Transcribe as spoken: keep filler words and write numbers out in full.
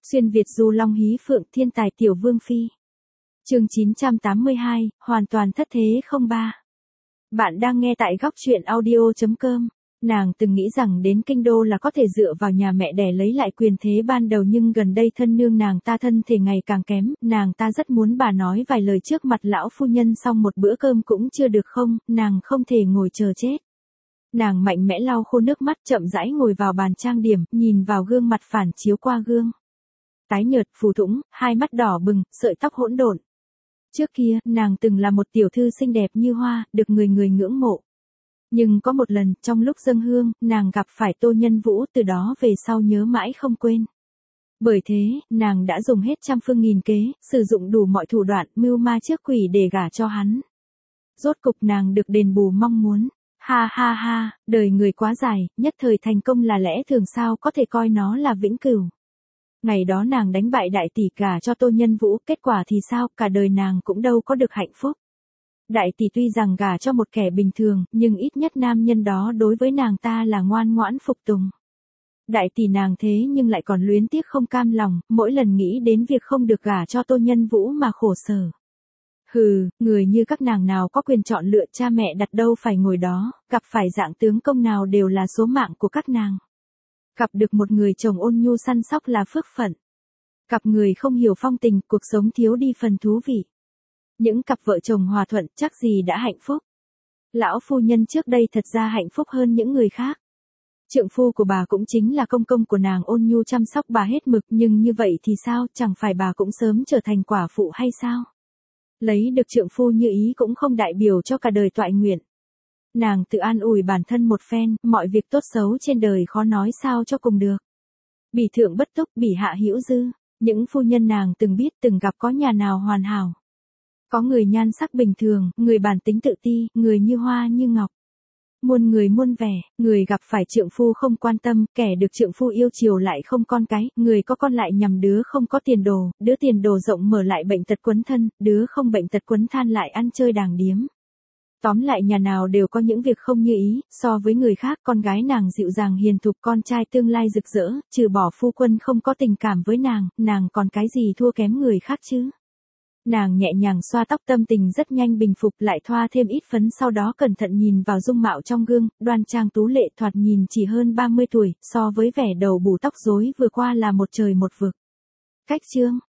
Xuyên Việt du long hí phượng thiên tài tiểu vương phi. Chương chín trăm tám mươi hai, hoàn toàn thất thế không ba. Bạn đang nghe tại góc truyện audio chấm com. Nàng từng nghĩ rằng đến kinh đô là có thể dựa vào nhà mẹ đẻ lấy lại quyền thế ban đầu, nhưng gần đây thân nương nàng ta thân thể ngày càng kém, nàng ta rất muốn bà nói vài lời trước mặt lão phu nhân, xong một bữa cơm cũng chưa được không, nàng không thể ngồi chờ chết. Nàng mạnh mẽ lau khô nước mắt, chậm rãi ngồi vào bàn trang điểm, nhìn vào gương mặt phản chiếu qua gương. Tái nhợt, phù thủng, hai mắt đỏ bừng, sợi tóc hỗn độn. Trước kia, nàng từng là một tiểu thư xinh đẹp như hoa, được người người ngưỡng mộ. Nhưng có một lần, trong lúc dâng hương, nàng gặp phải Tô Nhân Vũ, từ đó về sau nhớ mãi không quên. Bởi thế, nàng đã dùng hết trăm phương nghìn kế, sử dụng đủ mọi thủ đoạn, mưu ma trước quỷ để gả cho hắn. Rốt cục nàng được đền bù mong muốn. Ha ha ha, đời người quá dài, nhất thời thành công là lẽ thường, sao có thể coi nó là vĩnh cửu. Ngày đó nàng đánh bại đại tỷ gả cho Tô Nhân Vũ, kết quả thì sao, cả đời nàng cũng đâu có được hạnh phúc. Đại tỷ tuy rằng gả cho một kẻ bình thường, nhưng ít nhất nam nhân đó đối với nàng ta là ngoan ngoãn phục tùng. Đại tỷ nàng thế nhưng lại còn luyến tiếc không cam lòng, mỗi lần nghĩ đến việc không được gả cho Tô Nhân Vũ mà khổ sở. Hừ, người như các nàng nào có quyền chọn lựa, cha mẹ đặt đâu phải ngồi đó, gặp phải dạng tướng công nào đều là số mạng của các nàng. Gặp được một người chồng ôn nhu săn sóc là phước phận. Gặp người không hiểu phong tình, cuộc sống thiếu đi phần thú vị. Những cặp vợ chồng hòa thuận chắc gì đã hạnh phúc. Lão phu nhân trước đây thật ra hạnh phúc hơn những người khác. Trượng phu của bà cũng chính là công công của nàng, ôn nhu chăm sóc bà hết mực, nhưng như vậy thì sao, chẳng phải bà cũng sớm trở thành quả phụ hay sao? Lấy được trượng phu như ý cũng không đại biểu cho cả đời toại nguyện. Nàng tự an ủi bản thân một phen, mọi việc tốt xấu trên đời khó nói sao cho cùng được. Bỉ thượng bất túc, bỉ hạ hữu dư. Những phu nhân nàng từng biết từng gặp có nhà nào hoàn hảo. Có người nhan sắc bình thường, người bản tính tự ti, người như hoa như ngọc. Muôn người muôn vẻ, người gặp phải trượng phu không quan tâm, kẻ được trượng phu yêu chiều lại không con cái, người có con lại nhằm đứa không có tiền đồ, đứa tiền đồ rộng mở lại bệnh tật quấn thân, đứa không bệnh tật quấn than lại ăn chơi đàng điếm. Tóm lại nhà nào đều có những việc không như ý, so với người khác con gái nàng dịu dàng hiền thục, con trai tương lai rực rỡ, trừ bỏ phu quân không có tình cảm với nàng, nàng còn cái gì thua kém người khác chứ. Nàng nhẹ nhàng xoa tóc, tâm tình rất nhanh bình phục, lại thoa thêm ít phấn, sau đó cẩn thận nhìn vào dung mạo trong gương, đoan trang tú lệ, thoạt nhìn chỉ hơn ba mươi tuổi, so với vẻ đầu bù tóc rối vừa qua là một trời một vực. Cách chương,